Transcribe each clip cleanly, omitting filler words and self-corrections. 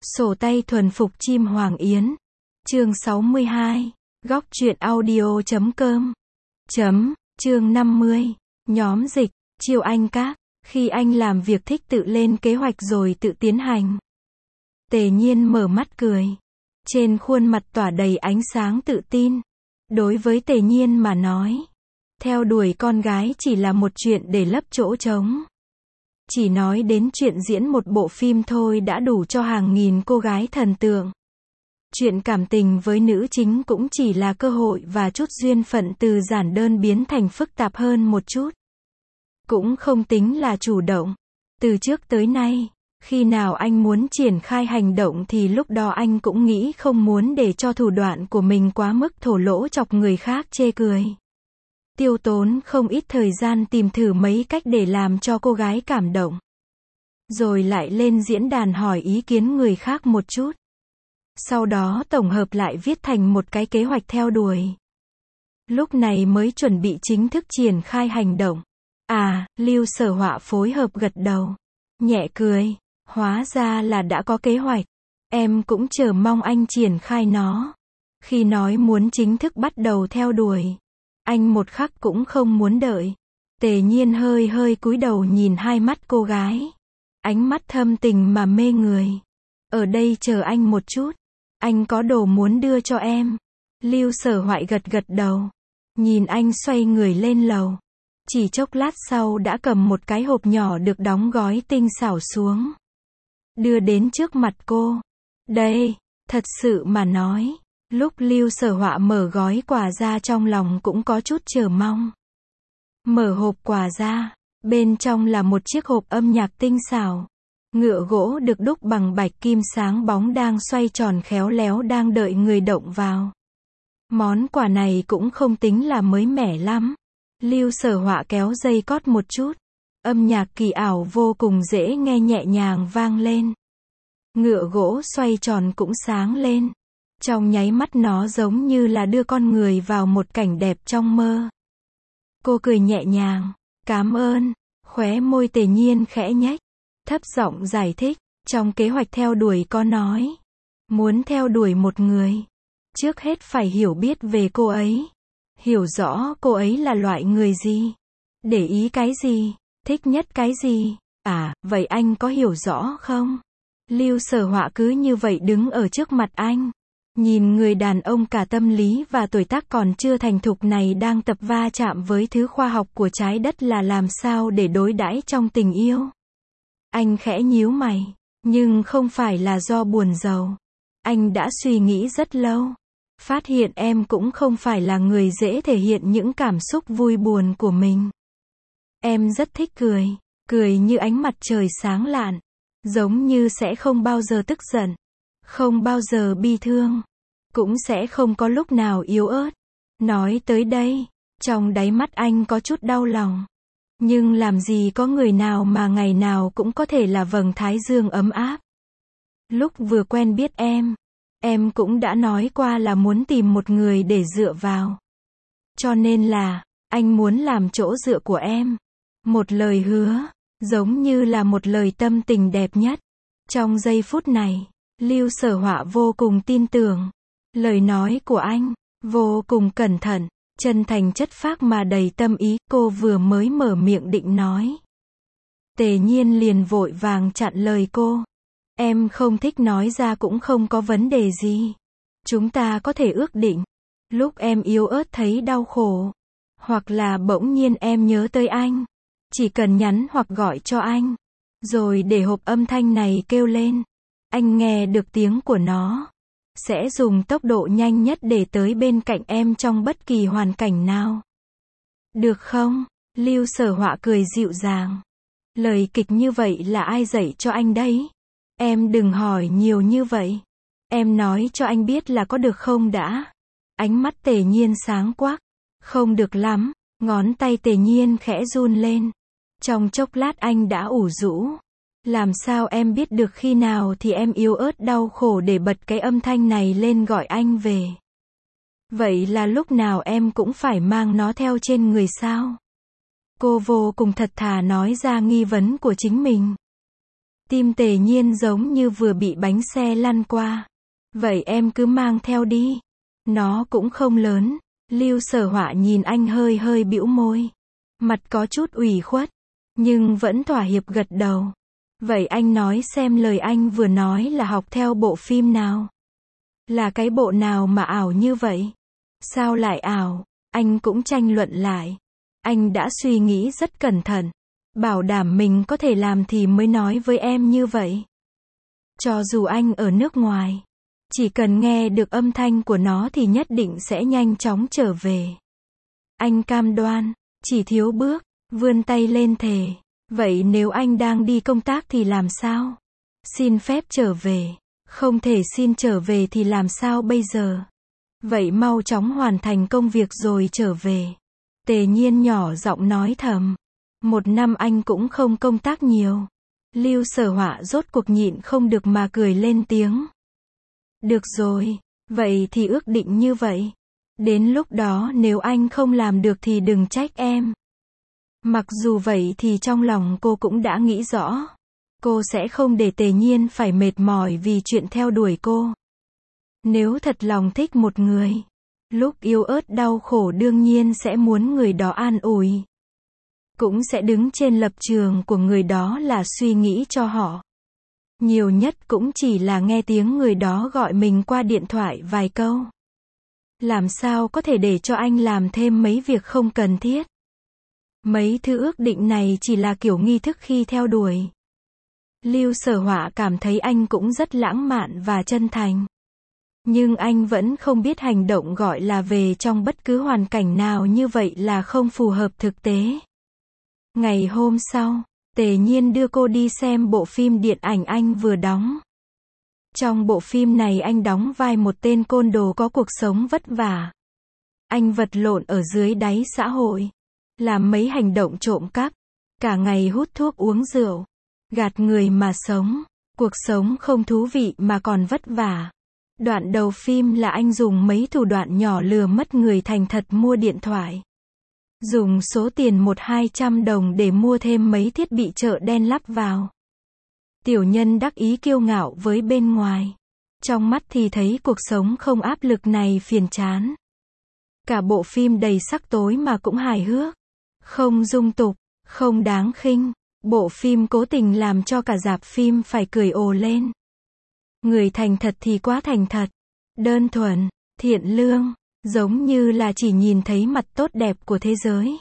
Sổ tay thuần phục chim Hoàng Yến. Chương 62. Góc truyện audio.com. Chương 50. Nhóm dịch, chiêu anh các. Khi anh làm việc thích tự lên kế hoạch rồi tự tiến hành. Tề Nhiên mở mắt cười. Trên khuôn mặt tỏa đầy ánh sáng tự tin. Đối với Tề Nhiên mà nói, theo đuổi con gái chỉ là một chuyện để lấp chỗ trống. Chỉ nói đến chuyện diễn một bộ phim thôi đã đủ cho hàng nghìn cô gái thần tượng. Chuyện cảm tình với nữ chính cũng chỉ là cơ hội và chút duyên phận từ giản đơn biến thành phức tạp hơn một chút. Cũng không tính là chủ động. Từ trước tới nay, khi nào anh muốn triển khai hành động thì lúc đó anh cũng nghĩ không muốn để cho thủ đoạn của mình quá mức thổ lỗ chọc người khác chê cười. Tiêu tốn không ít thời gian tìm thử mấy cách để làm cho cô gái cảm động. Rồi lại lên diễn đàn hỏi ý kiến người khác một chút. Sau đó tổng hợp lại viết thành một cái kế hoạch theo đuổi. Lúc này mới chuẩn bị chính thức triển khai hành động. Lưu Sở Họa phối hợp gật đầu. Nhẹ cười. Hóa ra là đã có kế hoạch. Em cũng chờ mong anh triển khai nó. Khi nói muốn chính thức bắt đầu theo đuổi, anh một khắc cũng không muốn đợi. Tề Nhiên hơi cúi đầu nhìn hai mắt cô gái. Ánh mắt thâm tình mà mê người. Ở đây chờ anh một chút. Anh có đồ muốn đưa cho em. Lưu Sở Họa gật đầu. Nhìn anh xoay người lên lầu. Chỉ chốc lát sau đã cầm một cái hộp nhỏ được đóng gói tinh xảo xuống. Đưa đến trước mặt cô. Đây, thật sự mà nói. Lúc Lưu Sở Họa mở gói quà ra trong lòng cũng có chút chờ mong. Mở hộp quà ra, bên trong là một chiếc hộp âm nhạc tinh xảo. Ngựa gỗ được đúc bằng bạch kim sáng bóng đang xoay tròn khéo léo đang đợi người động vào. Món quà này cũng không tính là mới mẻ lắm. Lưu Sở Họa kéo dây cót một chút. Âm nhạc kỳ ảo vô cùng dễ nghe nhẹ nhàng vang lên. Ngựa gỗ xoay tròn cũng sáng lên. Trong nháy mắt nó giống như là đưa con người vào một cảnh đẹp trong mơ. Cô cười nhẹ nhàng. Cảm ơn. Khóe môi Tề Nhiên khẽ nhếch. Thấp giọng giải thích. Trong kế hoạch theo đuổi có nói. Muốn theo đuổi một người, trước hết phải hiểu biết về cô ấy. Hiểu rõ cô ấy là loại người gì. Để ý cái gì. Thích nhất cái gì. Vậy anh có hiểu rõ không? Lưu Sở Họa cứ như vậy đứng ở trước mặt anh. Nhìn người đàn ông cả tâm lý và tuổi tác còn chưa thành thục này đang tập va chạm với thứ khoa học của trái đất là làm sao để đối đãi trong tình yêu. Anh khẽ nhíu mày. Nhưng không phải là do buồn giàu. Anh đã suy nghĩ rất lâu. Phát hiện em cũng không phải là người dễ thể hiện những cảm xúc vui buồn của mình. Em rất thích cười. Cười như ánh mặt trời sáng lạn. Giống như sẽ không bao giờ tức giận. Không bao giờ bi thương. Cũng sẽ không có lúc nào yếu ớt. Nói tới đây, trong đáy mắt anh có chút đau lòng. Nhưng làm gì có người nào mà ngày nào cũng có thể là vầng thái dương ấm áp. Lúc vừa quen biết em cũng đã nói qua là muốn tìm một người để dựa vào. Cho nên là, anh muốn làm chỗ dựa của em. Một lời hứa, giống như là một lời tâm tình đẹp nhất. Trong giây phút này, Lưu Sở Họa vô cùng tin tưởng. Lời nói của anh, vô cùng cẩn thận, chân thành chất phác mà đầy tâm ý. Cô vừa mới mở miệng định nói. Tề Nhiên liền vội vàng chặn lời cô. Em không thích nói ra cũng không có vấn đề gì. Chúng ta có thể ước định. Lúc em yếu ớt thấy đau khổ. Hoặc là bỗng nhiên em nhớ tới anh. Chỉ cần nhắn hoặc gọi cho anh. Rồi để hộp âm thanh này kêu lên. Anh nghe được tiếng của nó. Sẽ dùng tốc độ nhanh nhất để tới bên cạnh em trong bất kỳ hoàn cảnh nào. Được không? Lưu Sở Họa cười dịu dàng. Lời kịch như vậy là ai dạy cho anh đấy? Em đừng hỏi nhiều như vậy. Em nói cho anh biết là có được không đã? Ánh mắt Tề Nhiên sáng quắc. Không được lắm. Ngón tay Tề Nhiên khẽ run lên. Trong chốc lát anh đã ủ rũ. Làm sao em biết được khi nào thì em yếu ớt đau khổ để bật cái âm thanh này lên gọi anh về? Vậy là lúc nào em cũng phải mang nó theo trên người sao? Cô vô cùng thật thà nói ra nghi vấn của chính mình. Tim Tề Nhiên giống như vừa bị bánh xe lăn qua. Vậy em cứ mang theo đi. Nó cũng không lớn. Lưu Sở Họa nhìn anh hơi hơi bĩu môi. Mặt có chút ủy khuất. Nhưng vẫn thỏa hiệp gật đầu. Vậy anh nói xem lời anh vừa nói là học theo bộ phim nào? Là cái bộ nào mà ảo như vậy? Sao lại ảo? Anh cũng tranh luận lại. Anh đã suy nghĩ rất cẩn thận. Bảo đảm mình có thể làm thì mới nói với em như vậy. Cho dù anh ở nước ngoài, chỉ cần nghe được âm thanh của nó thì nhất định sẽ nhanh chóng trở về. Anh cam đoan, chỉ thiếu bước, vươn tay lên thề. Vậy nếu anh đang đi công tác thì làm sao? Xin phép trở về. Không thể xin trở về thì làm sao bây giờ? Vậy mau chóng hoàn thành công việc rồi trở về. Tề Nhiên nhỏ giọng nói thầm. 1 năm anh cũng không công tác nhiều. Lưu Sở Họa rốt cuộc nhịn không được mà cười lên tiếng. Được rồi, vậy thì ước định như vậy. Đến lúc đó nếu anh không làm được thì đừng trách em. Mặc dù vậy thì trong lòng cô cũng đã nghĩ rõ. Cô sẽ không để Tề Nhiên phải mệt mỏi vì chuyện theo đuổi cô. Nếu thật lòng thích một người, lúc yếu ớt đau khổ đương nhiên sẽ muốn người đó an ủi. Cũng sẽ đứng trên lập trường của người đó là suy nghĩ cho họ. Nhiều nhất cũng chỉ là nghe tiếng người đó gọi mình qua điện thoại vài câu. Làm sao có thể để cho anh làm thêm mấy việc không cần thiết. Mấy thứ ước định này chỉ là kiểu nghi thức khi theo đuổi. Lưu Sở Họa cảm thấy anh cũng rất lãng mạn và chân thành. Nhưng anh vẫn không biết hành động gọi là về trong bất cứ hoàn cảnh nào như vậy là không phù hợp thực tế. Ngày hôm sau, Tề Nhiên đưa cô đi xem bộ phim điện ảnh anh vừa đóng. Trong bộ phim này anh đóng vai một tên côn đồ có cuộc sống vất vả. Anh vật lộn ở dưới đáy xã hội, làm mấy hành động trộm cắp, cả ngày hút thuốc uống rượu, gạt người mà sống, cuộc sống không thú vị mà còn vất vả. Đoạn đầu phim là anh dùng mấy thủ đoạn nhỏ lừa mất người thành thật mua điện thoại. Dùng số tiền 100-200 đồng để mua thêm mấy thiết bị chợ đen lắp vào. Tiểu nhân đắc ý kiêu ngạo với bên ngoài. Trong mắt thì thấy cuộc sống không áp lực này phiền chán. Cả bộ phim đầy sắc tối mà cũng hài hước. Không dung tục, không đáng khinh. Bộ phim cố tình làm cho cả rạp phim phải cười ồ lên. Người thành thật thì quá thành thật. Đơn thuần, thiện lương. Giống như là chỉ nhìn thấy mặt tốt đẹp của thế giới.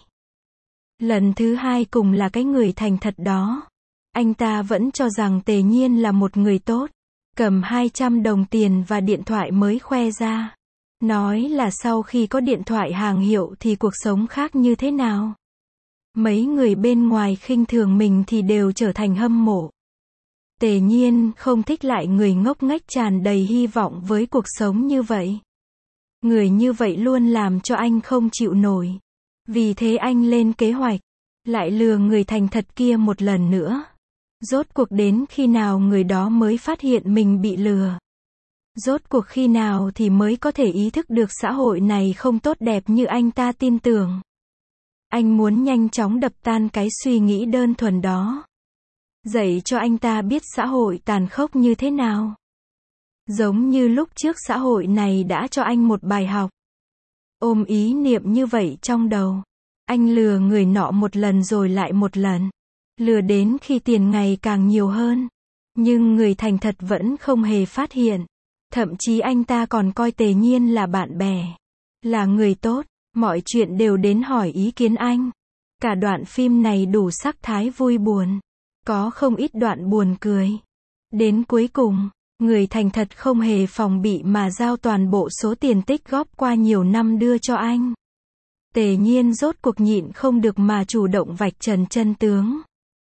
Lần thứ hai cùng là cái người thành thật đó. Anh ta vẫn cho rằng Tề Nhiên là một người tốt. Cầm 200 đồng tiền và điện thoại mới khoe ra. Nói là sau khi có điện thoại hàng hiệu thì cuộc sống khác như thế nào. Mấy người bên ngoài khinh thường mình thì đều trở thành hâm mộ. Tề Nhiên không thích lại người ngốc nghếch tràn đầy hy vọng với cuộc sống như vậy. Người như vậy luôn làm cho anh không chịu nổi. Vì thế anh lên kế hoạch. Lại lừa người thành thật kia một lần nữa. Rốt cuộc đến khi nào người đó mới phát hiện mình bị lừa. Rốt cuộc khi nào thì mới có thể ý thức được xã hội này không tốt đẹp như anh ta tin tưởng. Anh muốn nhanh chóng đập tan cái suy nghĩ đơn thuần đó. Dạy cho anh ta biết xã hội tàn khốc như thế nào. Giống như lúc trước xã hội này đã cho anh một bài học. Ôm ý niệm như vậy trong đầu. Anh lừa người nọ một lần rồi lại một lần. Lừa đến khi tiền ngày càng nhiều hơn. Nhưng người thành thật vẫn không hề phát hiện. Thậm chí anh ta còn coi Tề Nhiên là bạn bè. Là người tốt. Mọi chuyện đều đến hỏi ý kiến anh. Cả đoạn phim này đủ sắc thái vui buồn. Có không ít đoạn buồn cười. Đến cuối cùng, người thành thật không hề phòng bị mà giao toàn bộ số tiền tích góp qua nhiều năm đưa cho anh. Tề Nhiên rốt cuộc nhịn không được mà chủ động vạch trần chân tướng.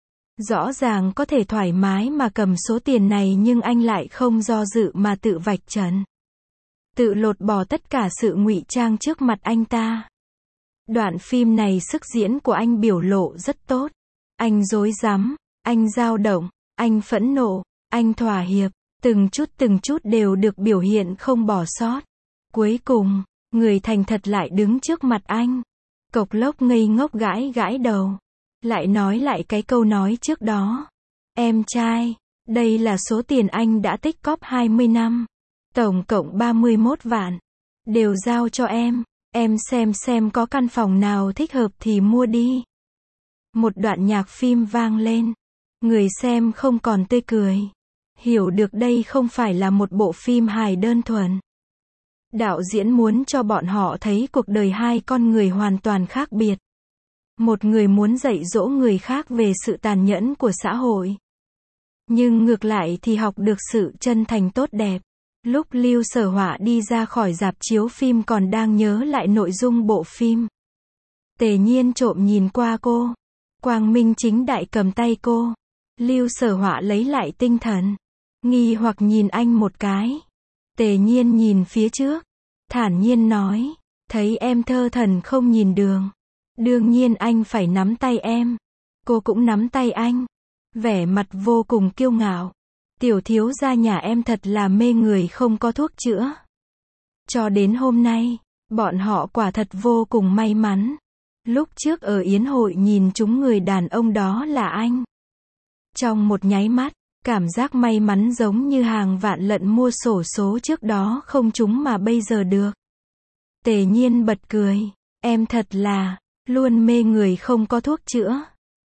Rõ ràng có thể thoải mái mà cầm số tiền này nhưng anh lại không do dự mà tự vạch trần. Tự lột bỏ tất cả sự ngụy trang trước mặt anh ta. Đoạn phim này sức diễn của anh biểu lộ rất tốt. Anh rối rắm, anh dao động, anh phẫn nộ, anh thỏa hiệp, từng chút đều được biểu hiện không bỏ sót. Cuối cùng, người thành thật lại đứng trước mặt anh. Cộc lốc ngây ngốc gãi gãi đầu. Lại nói lại cái câu nói trước đó. Em trai, Đây là số tiền anh đã tích cóp 20 năm. Tổng cộng 31 vạn. Đều giao cho em xem có căn phòng nào thích hợp thì mua đi. Một đoạn nhạc phim vang lên. Người xem không còn tươi cười. Hiểu được đây không phải là một bộ phim hài đơn thuần. Đạo diễn muốn cho bọn họ thấy cuộc đời hai con người hoàn toàn khác biệt. Một người muốn dạy dỗ người khác về sự tàn nhẫn của xã hội. Nhưng ngược lại thì học được sự chân thành tốt đẹp. Lúc Lưu Sở Họa đi ra khỏi rạp chiếu phim còn đang nhớ lại nội dung bộ phim. Tề Nhiên trộm nhìn qua cô. Quang Minh chính đại cầm tay cô. Lưu Sở Họa lấy lại tinh thần. Nghi hoặc nhìn anh một cái. Tề Nhiên nhìn phía trước. Thản nhiên nói. Thấy em thơ thần không nhìn đường. Đương nhiên anh phải nắm tay em. Cô cũng nắm tay anh. Vẻ mặt vô cùng kiêu ngạo. Tiểu thiếu gia nhà em thật là mê người không có thuốc chữa. Cho đến hôm nay, bọn họ quả thật vô cùng may mắn. Lúc trước ở yến hội nhìn chúng người đàn ông đó là anh. Trong một nháy mắt, cảm giác may mắn giống như hàng vạn lận mua xổ số trước đó không trúng mà bây giờ được. Tề Nhiên bật cười. Em thật là, luôn mê người không có thuốc chữa.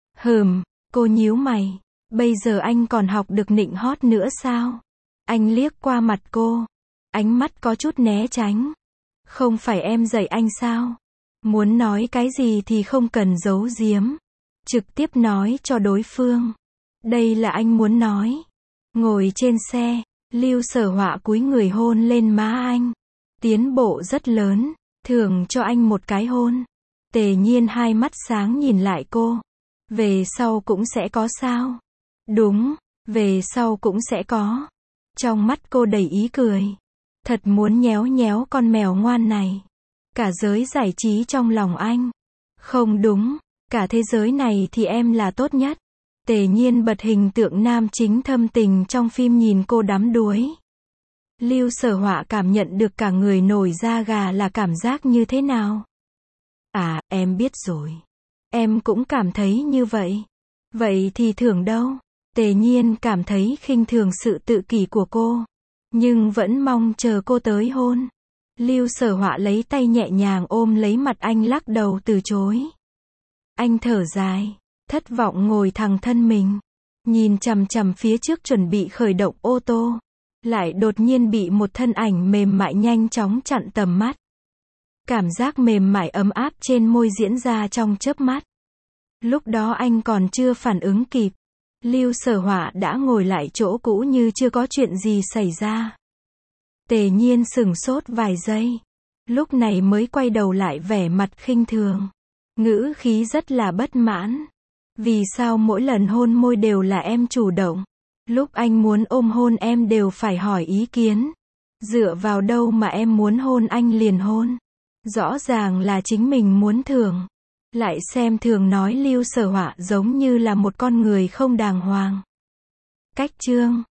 Cô nhíu mày. Bây giờ anh còn học được nịnh hót nữa sao? Anh liếc qua mặt cô. Ánh mắt có chút né tránh. Không phải em dạy anh sao? Muốn nói cái gì thì không cần giấu giếm. Trực tiếp nói cho đối phương. Đây là anh muốn nói. Ngồi trên xe, Lưu Sở Họa cúi người hôn lên má anh. Tiến bộ rất lớn, thưởng cho anh một cái hôn. Tề Nhiên hai mắt sáng nhìn lại cô. Về sau cũng sẽ có sao? Đúng, về sau cũng sẽ có. Trong mắt cô đầy ý cười. Thật muốn nhéo nhéo con mèo ngoan này. Cả giới giải trí trong lòng anh. Không đúng, cả thế giới này thì em là tốt nhất. Tề Nhiên bật hình tượng nam chính thâm tình trong phim nhìn cô đắm đuối. Lưu Sở Họa cảm nhận được cả người nổi da gà là cảm giác như thế nào. À, em biết rồi. Em cũng cảm thấy như vậy. Vậy thì thưởng đâu? Tề Nhiên cảm thấy khinh thường sự tự kỷ của cô. Nhưng vẫn mong chờ cô tới hôn. Lưu Sở Họa lấy tay nhẹ nhàng ôm lấy mặt anh lắc đầu từ chối. Anh thở dài. Thất vọng ngồi thẳng thân mình. Nhìn chằm chằm phía trước chuẩn bị khởi động ô tô. Lại đột nhiên bị một thân ảnh mềm mại nhanh chóng chặn tầm mắt. Cảm giác mềm mại ấm áp trên môi diễn ra trong chớp mắt. Lúc đó anh còn chưa phản ứng kịp. Lưu Sở Họa đã ngồi lại chỗ cũ như chưa có chuyện gì xảy ra. Tề Nhiên sửng sốt vài giây. Lúc này mới quay đầu lại vẻ mặt khinh thường. Ngữ khí rất là bất mãn. Vì sao mỗi lần hôn môi đều là em chủ động? Lúc anh muốn ôm hôn em đều phải hỏi ý kiến. Dựa vào đâu mà em muốn hôn anh liền hôn? Rõ ràng là chính mình muốn thưởng. Lại xem thường nói Lưu Sở Họa giống như là một con người không đàng hoàng. Cách chương